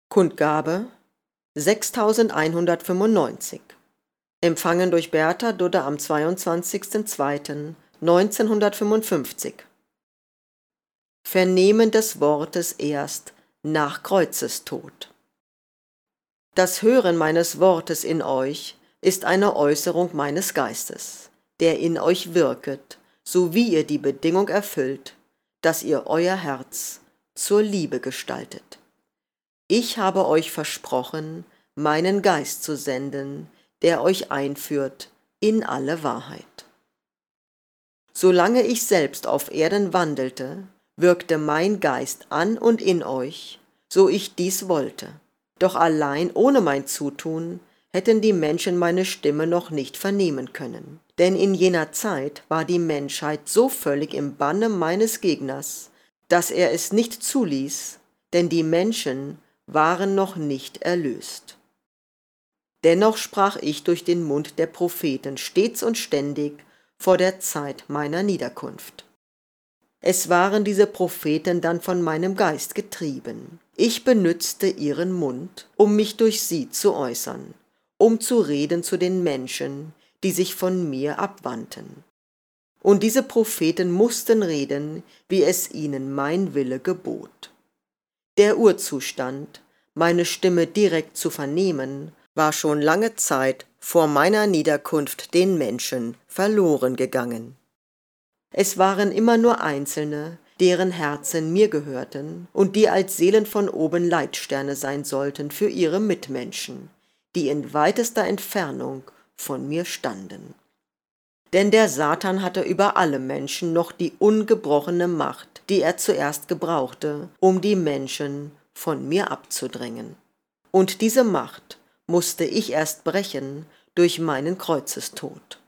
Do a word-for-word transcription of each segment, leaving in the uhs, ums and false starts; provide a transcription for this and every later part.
Kundgabe sechstausendeinhundertfünfundneunzig. Empfangen durch Bertha Dudde am zweiundzwanzigsten zweiten neunzehnhundertfünfundfünfzig. Vernehmen des Wortes erst nach Kreuzestod. Das Hören meines Wortes in euch ist eine Äußerung meines Geistes, der in euch wirket, so wie ihr die Bedingung erfüllt, dass ihr euer Herz zur Liebe gestaltet. Ich habe euch versprochen, meinen Geist zu senden, der euch einführt in alle Wahrheit. Solange ich selbst auf Erden wandelte, wirkte mein Geist an und in euch, so ich dies wollte. Doch allein ohne mein Zutun hätten die Menschen meine Stimme noch nicht vernehmen können. Denn in jener Zeit war die Menschheit so völlig im Banne meines Gegners, dass er es nicht zuließ, denn die Menschen waren noch nicht erlöst. Dennoch sprach ich durch den Mund der Propheten stets und ständig vor der Zeit meiner Niederkunft. Es waren diese Propheten dann von meinem Geist getrieben. Ich benützte ihren Mund, um mich durch sie zu äußern, um zu reden zu den Menschen, die sich von mir abwandten. Und diese Propheten mussten reden, wie es ihnen mein Wille gebot. Der Urzustand, meine Stimme direkt zu vernehmen, war schon lange Zeit vor meiner Niederkunft den Menschen verloren gegangen. Es waren immer nur Einzelne, deren Herzen mir gehörten und die als Seelen von oben Leitsterne sein sollten für ihre Mitmenschen, die in weitester Entfernung von mir standen. Denn der Satan hatte über alle Menschen noch die ungebrochene Macht, die er zuerst gebrauchte, um die Menschen von mir abzudrängen. Und diese Macht musste ich erst brechen durch meinen Kreuzestod.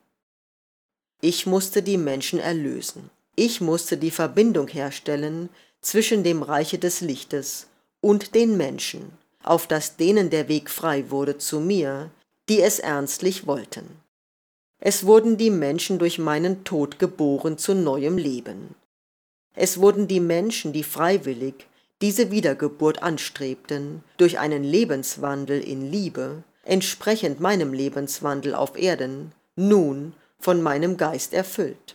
Ich musste die Menschen erlösen. Ich musste die Verbindung herstellen zwischen dem Reiche des Lichtes und den Menschen, auf dass denen der Weg frei wurde zu mir, die es ernstlich wollten. Es wurden die Menschen durch meinen Tod geboren zu neuem Leben. Es wurden die Menschen, die freiwillig diese Wiedergeburt anstrebten, durch einen Lebenswandel in Liebe, entsprechend meinem Lebenswandel auf Erden, nun von meinem Geist erfüllt.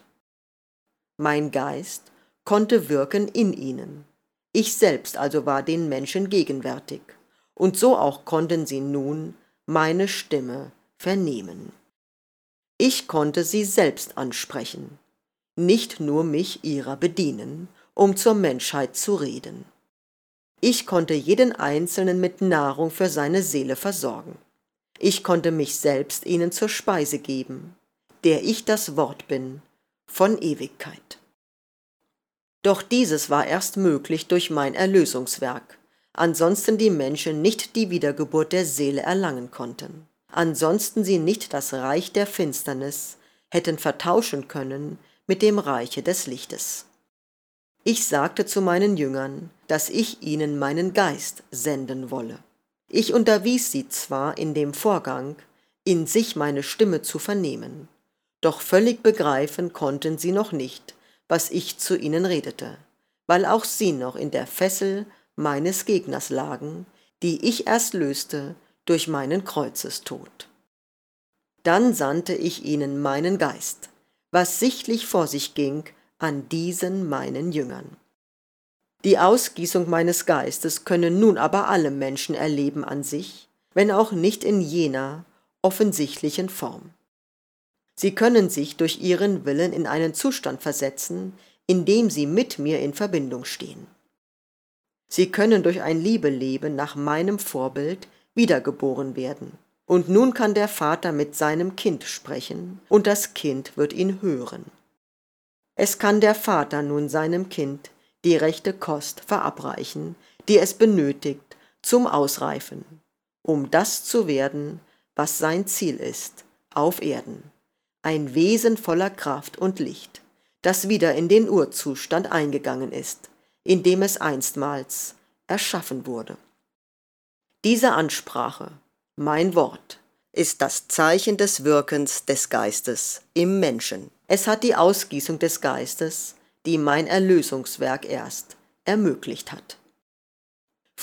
Mein Geist konnte wirken in ihnen. Ich selbst also war den Menschen gegenwärtig, und so auch konnten sie nun meine Stimme vernehmen. Ich konnte sie selbst ansprechen, nicht nur mich ihrer bedienen, um zur Menschheit zu reden. Ich konnte jeden Einzelnen mit Nahrung für seine Seele versorgen. Ich konnte mich selbst ihnen zur Speise geben, der ich das Wort bin, von Ewigkeit. Doch dieses war erst möglich durch mein Erlösungswerk, ansonsten die Menschen nicht die Wiedergeburt der Seele erlangen konnten, ansonsten sie nicht das Reich der Finsternis hätten vertauschen können mit dem Reiche des Lichtes. Ich sagte zu meinen Jüngern, dass ich ihnen meinen Geist senden wolle. Ich unterwies sie zwar in dem Vorgang, in sich meine Stimme zu vernehmen, doch völlig begreifen konnten sie noch nicht, was ich zu ihnen redete, weil auch sie noch in der Fessel meines Gegners lagen, die ich erst löste durch meinen Kreuzestod. Dann sandte ich ihnen meinen Geist, was sichtlich vor sich ging, an diesen meinen Jüngern. Die Ausgießung meines Geistes können nun aber alle Menschen erleben an sich, wenn auch nicht in jener offensichtlichen Form. Sie können sich durch ihren Willen in einen Zustand versetzen, in dem sie mit mir in Verbindung stehen. Sie können durch ein Liebeleben nach meinem Vorbild wiedergeboren werden. Und nun kann der Vater mit seinem Kind sprechen, und das Kind wird ihn hören. Es kann der Vater nun seinem Kind die rechte Kost verabreichen, die es benötigt zum Ausreifen, um das zu werden, was sein Ziel ist, auf Erden. Ein Wesen voller Kraft und Licht, das wieder in den Urzustand eingegangen ist, in dem es einstmals erschaffen wurde. Diese Ansprache, mein Wort, ist das Zeichen des Wirkens des Geistes im Menschen. Es hat die Ausgießung des Geistes, die mein Erlösungswerk erst ermöglicht hat.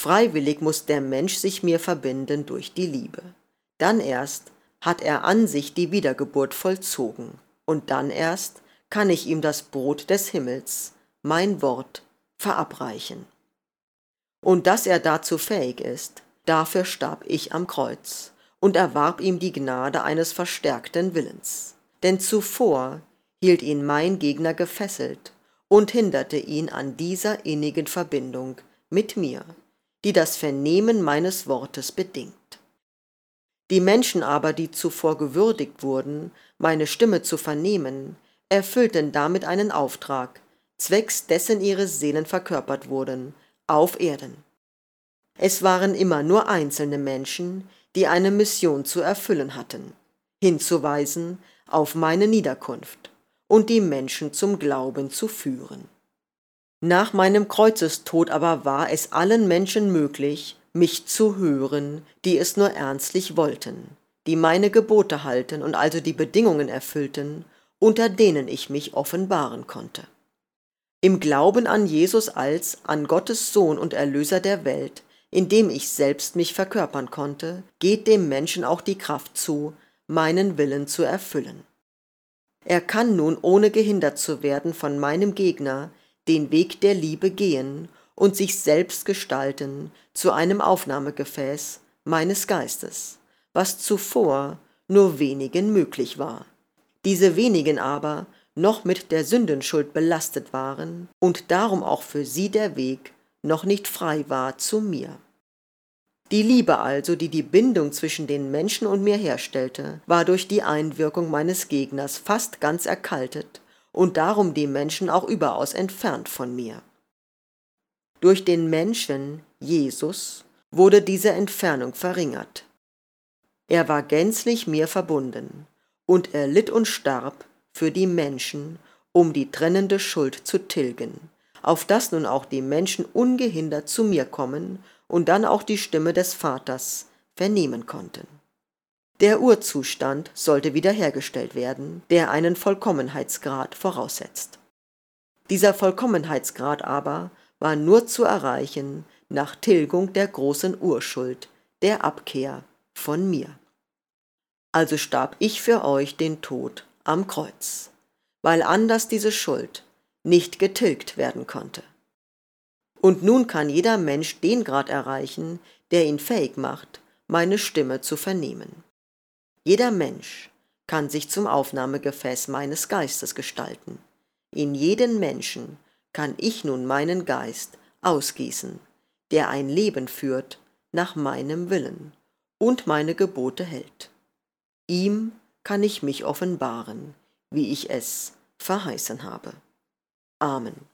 Freiwillig muss der Mensch sich mir verbinden durch die Liebe. Dann erst hat er an sich die Wiedergeburt vollzogen, und dann erst kann ich ihm das Brot des Himmels, mein Wort, verabreichen. Und dass er dazu fähig ist, dafür starb ich am Kreuz und erwarb ihm die Gnade eines verstärkten Willens. Denn zuvor hielt ihn mein Gegner gefesselt und hinderte ihn an dieser innigen Verbindung mit mir, die das Vernehmen meines Wortes bedingt. Die Menschen aber, die zuvor gewürdigt wurden, meine Stimme zu vernehmen, erfüllten damit einen Auftrag, zwecks dessen ihre Seelen verkörpert wurden, auf Erden. Es waren immer nur einzelne Menschen, die eine Mission zu erfüllen hatten, hinzuweisen auf meine Niederkunft und die Menschen zum Glauben zu führen. Nach meinem Kreuzestod aber war es allen Menschen möglich, mich zu hören, die es nur ernstlich wollten, die meine Gebote halten und also die Bedingungen erfüllten, unter denen ich mich offenbaren konnte. Im Glauben an Jesus als an Gottes Sohn und Erlöser der Welt, in dem ich selbst mich verkörpern konnte, geht dem Menschen auch die Kraft zu, meinen Willen zu erfüllen. Er kann nun, ohne gehindert zu werden von meinem Gegner, den Weg der Liebe gehen und sich selbst gestalten zu einem Aufnahmegefäß meines Geistes, was zuvor nur wenigen möglich war. Diese wenigen aber noch mit der Sündenschuld belastet waren und darum auch für sie der Weg noch nicht frei war zu mir. Die Liebe also, die die Bindung zwischen den Menschen und mir herstellte, war durch die Einwirkung meines Gegners fast ganz erkaltet und darum die Menschen auch überaus entfernt von mir. Durch den Menschen, Jesus, wurde diese Entfernung verringert. Er war gänzlich mir verbunden, und er litt und starb für die Menschen, um die trennende Schuld zu tilgen, auf dass nun auch die Menschen ungehindert zu mir kommen und dann auch die Stimme des Vaters vernehmen konnten. Der Urzustand sollte wiederhergestellt werden, der einen Vollkommenheitsgrad voraussetzt. Dieser Vollkommenheitsgrad aber war nur zu erreichen nach Tilgung der großen Urschuld, der Abkehr von mir. Also starb ich für euch den Tod am Kreuz, weil anders diese Schuld nicht getilgt werden konnte. Und nun kann jeder Mensch den Grad erreichen, der ihn fähig macht, meine Stimme zu vernehmen. Jeder Mensch kann sich zum Aufnahmegefäß meines Geistes gestalten. In jeden Menschen kann ich nun meinen Geist ausgießen, der ein Leben führt nach meinem Willen und meine Gebote hält. Ihm kann ich mich offenbaren, wie ich es verheißen habe. Amen.